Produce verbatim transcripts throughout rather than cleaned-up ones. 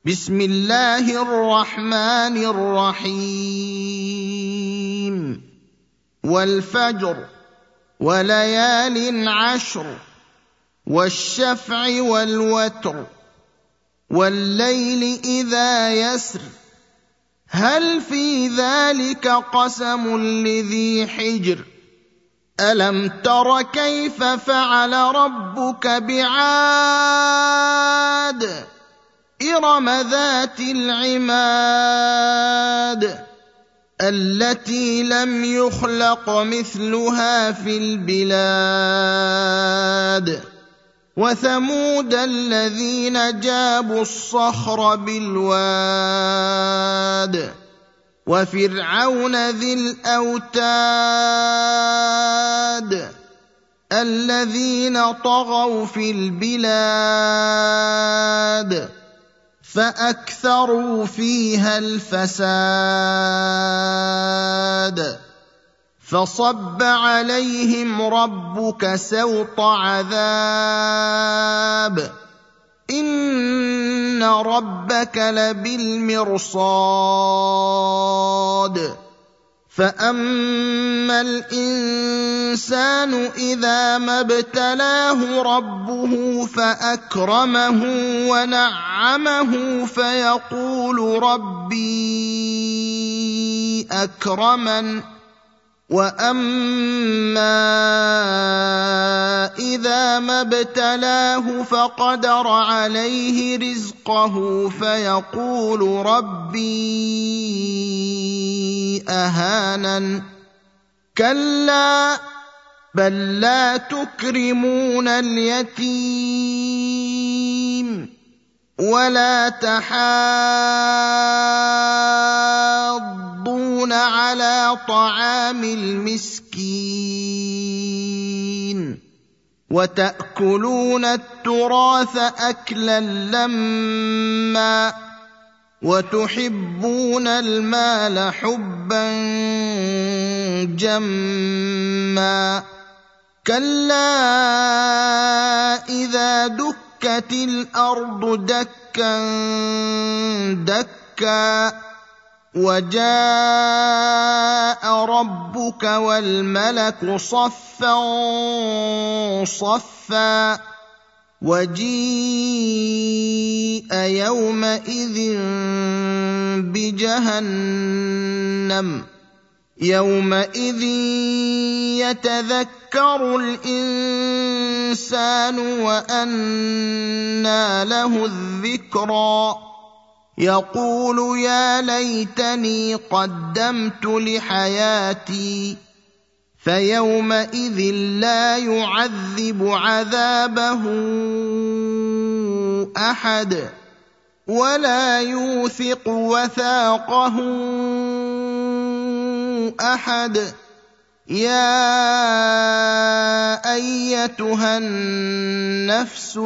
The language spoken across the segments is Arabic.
بسم الله الرحمن الرحيم والفجر وليال عشر والشفع والوتر والليل إذا يسر هل في ذلك قسم لذي حجر ألم تر كيف فعل ربك بعاد إرم ذات العماد التي لم يخلق مثلها في البلاد وثمود الذين جابوا الصخر بالواد وفرعون ذي الأوتاد الذين طغوا في البلاد فأكثروا فيها الفساد فصب عليهم ربك سوط عذاب إن ربك لبالمرصاد فأما الإنسان إذا ما ابتلاه ربه فأكرمه ونعمه فيقول ربي أكرمن وأما إذا ما ابتلاه فقدر عليه رزقه فيقول ربي أهانن كلا بل لا تكرمون اليتيم ولا تحاضون على طعام المسكين وتأكلون التراث أكلا لما وتحبون المال حبا جما كلا إذا دكت الأرض دكا دكا وجاء ربك والملك صفا صفا وجيء يومئذ بجهنم يومئذ يتذكر الإنسان وأنى له الذكرى يقول يا ليتني قدمت لحياتي فيومئذ لا يعذب عذابه أحد ولا يوثق وثاقه أحد يا أيتها النفس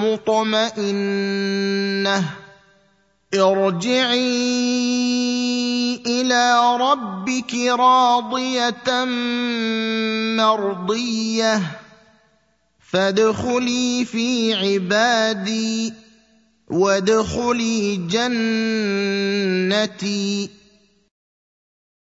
المطمئنة ارجعي إلى ربك راضية مرضية فادخلي في عبادي وادخلي جنتي